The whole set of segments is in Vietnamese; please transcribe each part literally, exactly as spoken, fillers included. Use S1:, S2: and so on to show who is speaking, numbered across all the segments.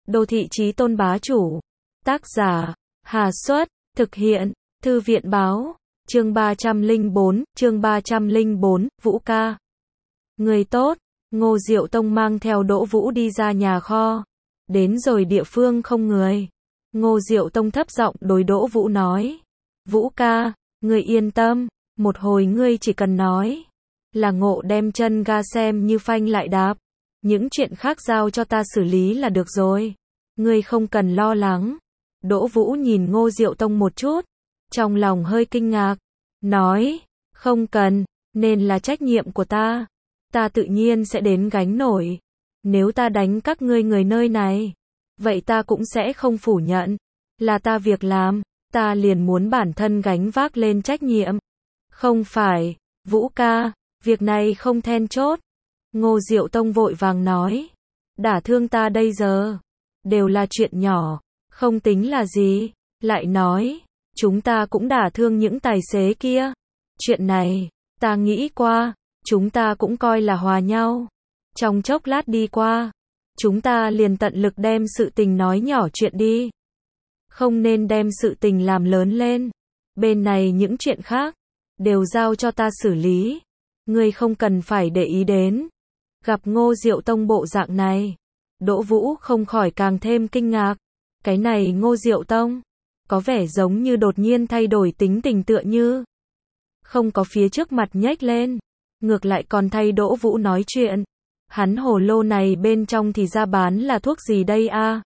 S1: Đô thị chí tôn bá chủ. Tác giả, Hà Xuất, thực hiện, Thư viện báo, chương ba trăm lẻ bốn, chương ba trăm lẻ bốn, Vũ ca. Người tốt, Ngô Diệu Tông mang theo Đỗ Vũ đi ra nhà kho. Đến rồi địa phương không người. Ngô Diệu Tông thấp giọng đối Đỗ Vũ nói. Vũ ca, ngươi yên tâm, một hồi ngươi chỉ cần nói. Là Ngộ đem chân ga xem như phanh lại đạp. Những chuyện khác giao cho ta xử lý là được rồi. Ngươi không cần lo lắng. Đỗ Vũ nhìn Ngô Diệu Tông một chút. Trong lòng hơi kinh ngạc. Nói, không cần, nên là trách nhiệm của ta. Ta tự nhiên sẽ đến gánh nổi. Nếu ta đánh các ngươi người nơi này, vậy ta cũng sẽ không phủ nhận. Là ta việc làm, ta liền muốn bản thân gánh vác lên trách nhiệm. Không phải, Vũ ca, việc này không then chốt. Ngô Diệu Tông vội vàng nói. Đả thương ta đây giờ, đều là chuyện nhỏ, không tính là gì. Lại nói, chúng ta cũng đả thương những tài xế kia. Chuyện này, ta nghĩ qua, chúng ta cũng coi là hòa nhau. Trong chốc lát đi qua, chúng ta liền tận lực đem sự tình nói nhỏ chuyện đi. Không nên đem sự tình làm lớn lên. Bên này những chuyện khác, đều giao cho ta xử lý. Ngươi không cần phải để ý đến. Gặp Ngô Diệu Tông bộ dạng này, Đỗ Vũ không khỏi càng thêm kinh ngạc. Cái này Ngô Diệu Tông, có vẻ giống như đột nhiên thay đổi tính tình tựa như. Không có phía trước mặt nhếch lên, ngược lại còn thay Đỗ Vũ nói chuyện. Hắn hồ lô này bên trong thì ra bán là thuốc gì đây a?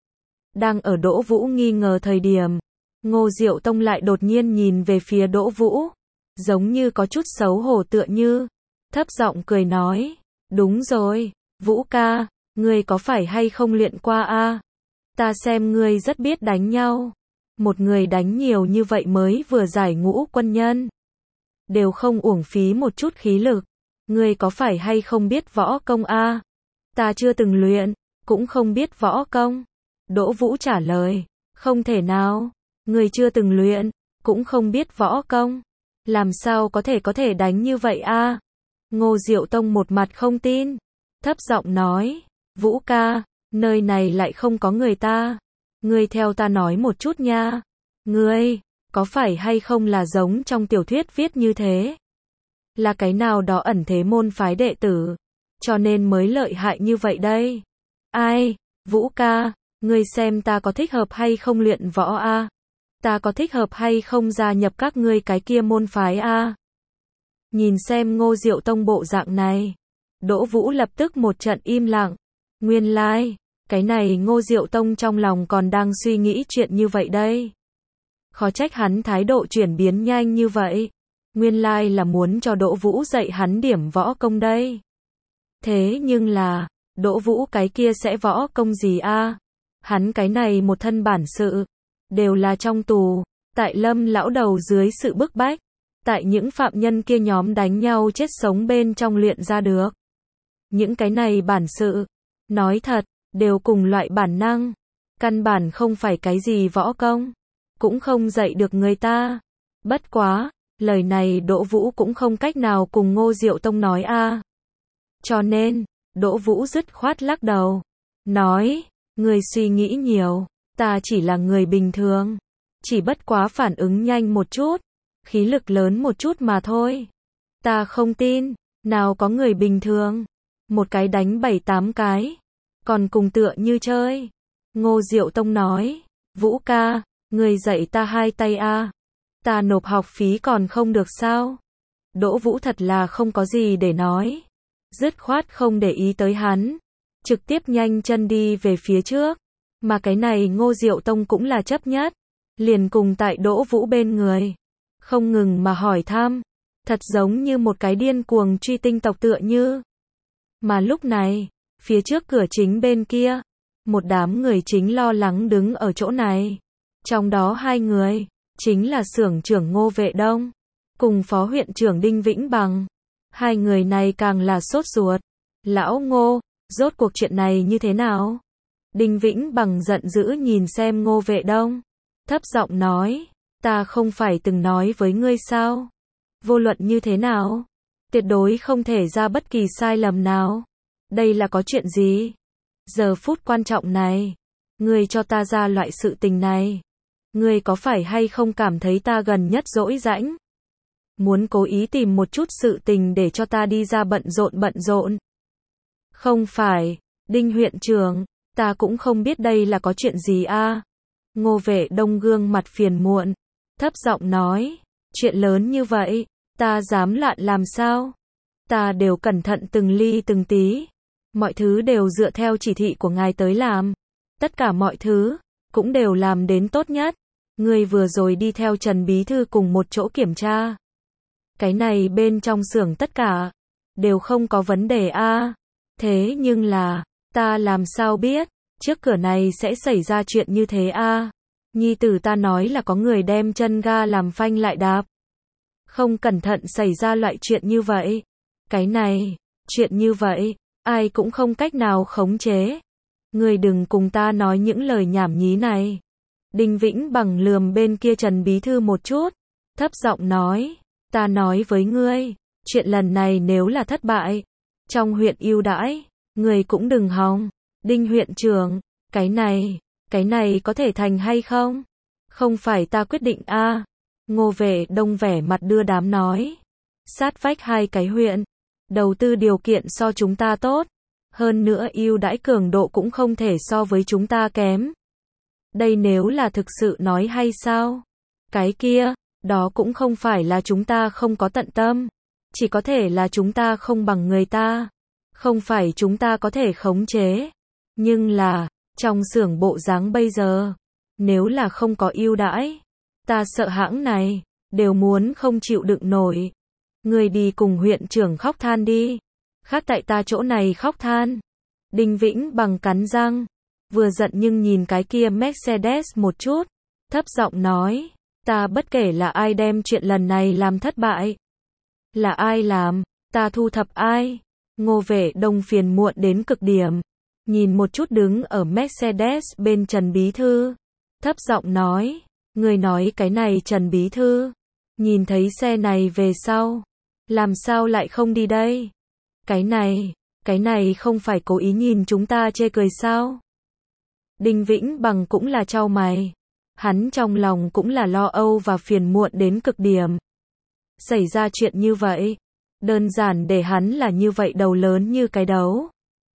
S1: Đang ở Đỗ Vũ nghi ngờ thời điểm, Ngô Diệu Tông lại đột nhiên nhìn về phía Đỗ Vũ, giống như có chút xấu hổ tựa như, thấp giọng cười nói, đúng rồi, Vũ ca, ngươi có phải hay không luyện qua a? Ta xem ngươi rất biết đánh nhau. Một người đánh nhiều như vậy mới vừa giải ngũ quân nhân, đều không uổng phí một chút khí lực. Ngươi có phải hay không biết võ công a? Ta chưa từng luyện, cũng không biết võ công. Đỗ Vũ trả lời, không thể nào, ngươi chưa từng luyện, cũng không biết võ công. Làm sao có thể có thể đánh như vậy a? Ngô Diệu Tông một mặt không tin, thấp giọng nói, Vũ ca, nơi này lại không có người ta. Ngươi theo ta nói một chút nha. Ngươi, có phải hay không là giống trong tiểu thuyết viết như thế? Là cái nào đó ẩn thế môn phái đệ tử, cho nên mới lợi hại như vậy đây. Ai, Vũ ca, ngươi xem ta có thích hợp hay không luyện võ a? Ta có thích hợp hay không gia nhập các ngươi cái kia môn phái a? Nhìn xem Ngô Diệu Tông bộ dạng này, Đỗ Vũ lập tức một trận im lặng. Nguyên lai, like, cái này Ngô Diệu Tông trong lòng còn đang suy nghĩ chuyện như vậy đây. Khó trách hắn thái độ chuyển biến nhanh như vậy. Nguyên lai là muốn cho Đỗ Vũ dạy hắn điểm võ công đây. Thế nhưng là, Đỗ Vũ cái kia sẽ võ công gì a? Hắn cái này một thân bản sự, đều là trong tù, tại Lâm lão đầu dưới sự bức bách, tại những phạm nhân kia nhóm đánh nhau chết sống bên trong luyện ra được. Những cái này bản sự, nói thật, đều cùng loại bản năng, căn bản không phải cái gì võ công, cũng không dạy được người ta. Bất quá, lời này Đỗ Vũ cũng không cách nào cùng Ngô Diệu Tông nói a. Cho nên, Đỗ Vũ dứt khoát lắc đầu, nói, người suy nghĩ nhiều, ta chỉ là người bình thường, chỉ bất quá phản ứng nhanh một chút, khí lực lớn một chút mà thôi. Ta không tin, nào có người bình thường, một cái đánh bảy tám cái, còn cùng tựa như chơi. Ngô Diệu Tông nói, Vũ ca, người dạy ta hai tay a, ta nộp học phí còn không được sao? Đỗ Vũ thật là không có gì để nói, dứt khoát không để ý tới hắn, trực tiếp nhanh chân đi về phía trước. Mà cái này Ngô Diệu Tông cũng là chấp nhất, liền cùng tại Đỗ Vũ bên người, không ngừng mà hỏi thăm, thật giống như một cái điên cuồng truy tinh tộc tựa như. Mà lúc này, phía trước cửa chính bên kia, một đám người chính lo lắng đứng ở chỗ này. Trong đó hai người, chính là xưởng trưởng Ngô Vệ Đông, cùng phó huyện trưởng Đinh Vĩnh Bằng. Hai người này càng là sốt ruột. Lão Ngô, rốt cuộc chuyện này như thế nào? Đinh Vĩnh Bằng giận dữ nhìn xem Ngô Vệ Đông, thấp giọng nói, ta không phải từng nói với ngươi sao? Vô luận như thế nào, tuyệt đối không thể ra bất kỳ sai lầm nào. Đây là có chuyện gì? Giờ phút quan trọng này, Ngươi cho ta ra loại sự tình này. Ngươi có phải hay không cảm thấy ta gần nhất dỗi rãnh? Muốn cố ý tìm một chút sự tình để cho ta đi ra bận rộn bận rộn. Không phải, Đinh huyện trưởng, ta cũng không biết đây là có chuyện gì a. Ngô Vệ Đông gương mặt phiền muộn, thấp giọng nói, chuyện lớn như vậy, ta dám loạn làm sao? Ta đều cẩn thận từng ly từng tí, mọi thứ đều dựa theo chỉ thị của ngài tới làm, tất cả mọi thứ cũng đều làm đến tốt nhất. Ngươi vừa rồi đi theo Trần bí thư cùng một chỗ kiểm tra, cái này bên trong xưởng tất cả đều không có vấn đề a. Thế nhưng là, ta làm sao biết, trước cửa này sẽ xảy ra chuyện như thế a? Nhi tử ta nói là có người đem chân ga làm phanh lại đạp. Không cẩn thận xảy ra loại chuyện như vậy. Cái này, chuyện như vậy, ai cũng không cách nào khống chế. Ngươi đừng cùng ta nói những lời nhảm nhí này. Đinh Vĩnh Bằng lườm bên kia Trần bí thư một chút, thấp giọng nói, ta nói với ngươi, chuyện lần này nếu là thất bại, trong huyện ưu đãi, ngươi cũng đừng hòng. Đinh huyện trưởng, cái này, cái này có thể thành hay không? Không phải ta quyết định a. Ngô Vệ Đông vẻ mặt đưa đám nói, sát vách hai cái huyện, đầu tư điều kiện so chúng ta tốt, hơn nữa ưu đãi cường độ cũng không thể so với chúng ta kém. Đây nếu là thực sự nói hay sao? Cái kia, đó cũng không phải là chúng ta không có tận tâm, chỉ có thể là chúng ta không bằng người ta, không phải chúng ta có thể khống chế. Nhưng là, trong xưởng bộ dáng bây giờ, nếu là không có ưu đãi, ta sợ hãng này đều muốn không chịu đựng nổi. Người đi cùng huyện trưởng khóc than đi, khác tại ta chỗ này khóc than. Đinh Vĩnh Bằng cắn răng, vừa giận nhưng nhìn cái kia Mercedes một chút, thấp giọng nói, ta bất kể là ai đem chuyện lần này làm thất bại, là ai làm, ta thu thập ai. Ngô Vệ Đông phiền muộn đến cực điểm, nhìn một chút đứng ở Mercedes bên Trần bí thư, thấp giọng nói, người nói cái này Trần bí thư, nhìn thấy xe này về sau, làm sao lại không đi đây? Cái này, cái này không phải cố ý nhìn chúng ta chê cười sao? Đinh Vĩnh Bằng cũng là chau mày, hắn trong lòng cũng là lo âu và phiền muộn đến cực điểm. Xảy ra chuyện như vậy, đơn giản để hắn là như vậy đầu lớn như cái đấu.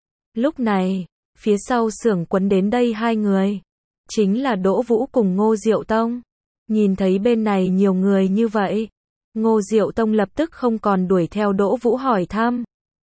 S1: Lúc này, phía sau xưởng quấn đến đây hai người, chính là Đỗ Vũ cùng Ngô Diệu Tông. Nhìn thấy bên này nhiều người như vậy, Ngô Diệu Tông lập tức không còn đuổi theo Đỗ Vũ hỏi thăm.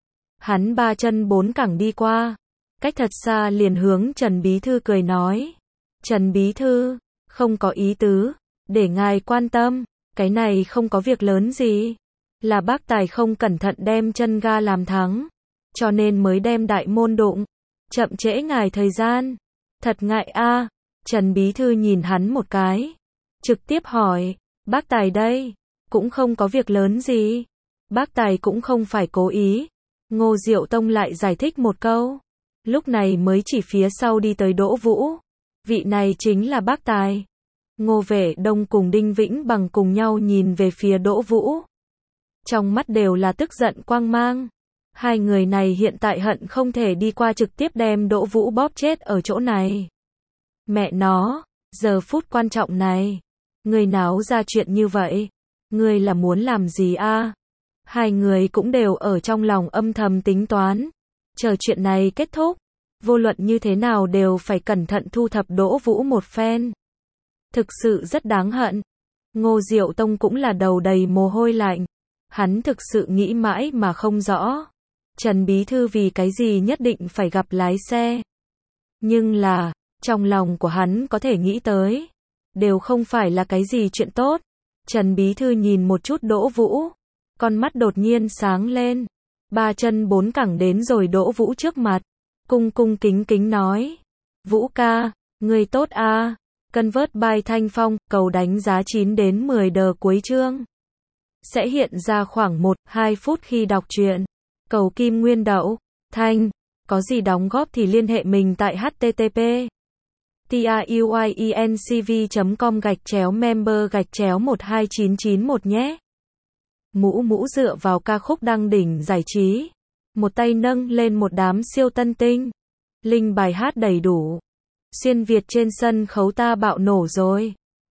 S1: Hắn ba chân bốn cẳng đi qua, cách thật xa liền hướng Trần bí thư cười nói, Trần bí thư, không có ý tứ, để ngài quan tâm, cái này không có việc lớn gì, là bác tài không cẩn thận đem chân ga làm thắng, cho nên mới đem đại môn đụng, chậm trễ ngài thời gian. Thật ngại a. Trần bí thư nhìn hắn một cái, trực tiếp hỏi, bác tài đây, cũng không có việc lớn gì, bác tài cũng không phải cố ý. Ngô Diệu Tông lại giải thích một câu, lúc này mới chỉ phía sau đi tới Đỗ Vũ, vị này chính là bác tài. Ngô Vệ Đông cùng Đinh Vĩnh Bằng cùng nhau nhìn về phía Đỗ Vũ, trong mắt đều là tức giận quang mang. Hai người này hiện tại hận không thể đi qua trực tiếp đem Đỗ Vũ bóp chết ở chỗ này. Mẹ nó, giờ phút quan trọng này, người náo ra chuyện như vậy, người là muốn làm gì a? Hai người cũng đều ở trong lòng âm thầm tính toán, chờ chuyện này kết thúc, vô luận như thế nào đều phải cẩn thận thu thập Đỗ Vũ một phen. Thực sự rất đáng hận. Ngô Diệu Tông cũng là đầu đầy mồ hôi lạnh, hắn thực sự nghĩ mãi mà không rõ, Trần bí thư vì cái gì nhất định phải gặp lái xe. Nhưng là, trong lòng của hắn có thể nghĩ tới, đều không phải là cái gì chuyện tốt. Trần bí thư nhìn một chút Đỗ Vũ, con mắt đột nhiên sáng lên, ba chân bốn cẳng đến rồi Đỗ Vũ trước mặt, cung cung kính kính nói, Vũ ca, người tốt a. Cân vớt bài Thanh Phong, cầu đánh giá chín đến mười đờ cuối chương. Sẽ hiện ra khoảng một đến hai phút khi đọc truyện. Cầu kim nguyên đậu, Thanh, có gì đóng góp thì liên hệ mình tại http truyencv chấm com gạch chéo member gạch chéo một hai chín chín một nhé. Mũ mũ dựa vào ca khúc đăng đỉnh giải trí, một tay nâng lên một đám siêu tân tinh, link bài hát đầy đủ. Xuyên Việt trên sân khấu ta bạo nổ rồi.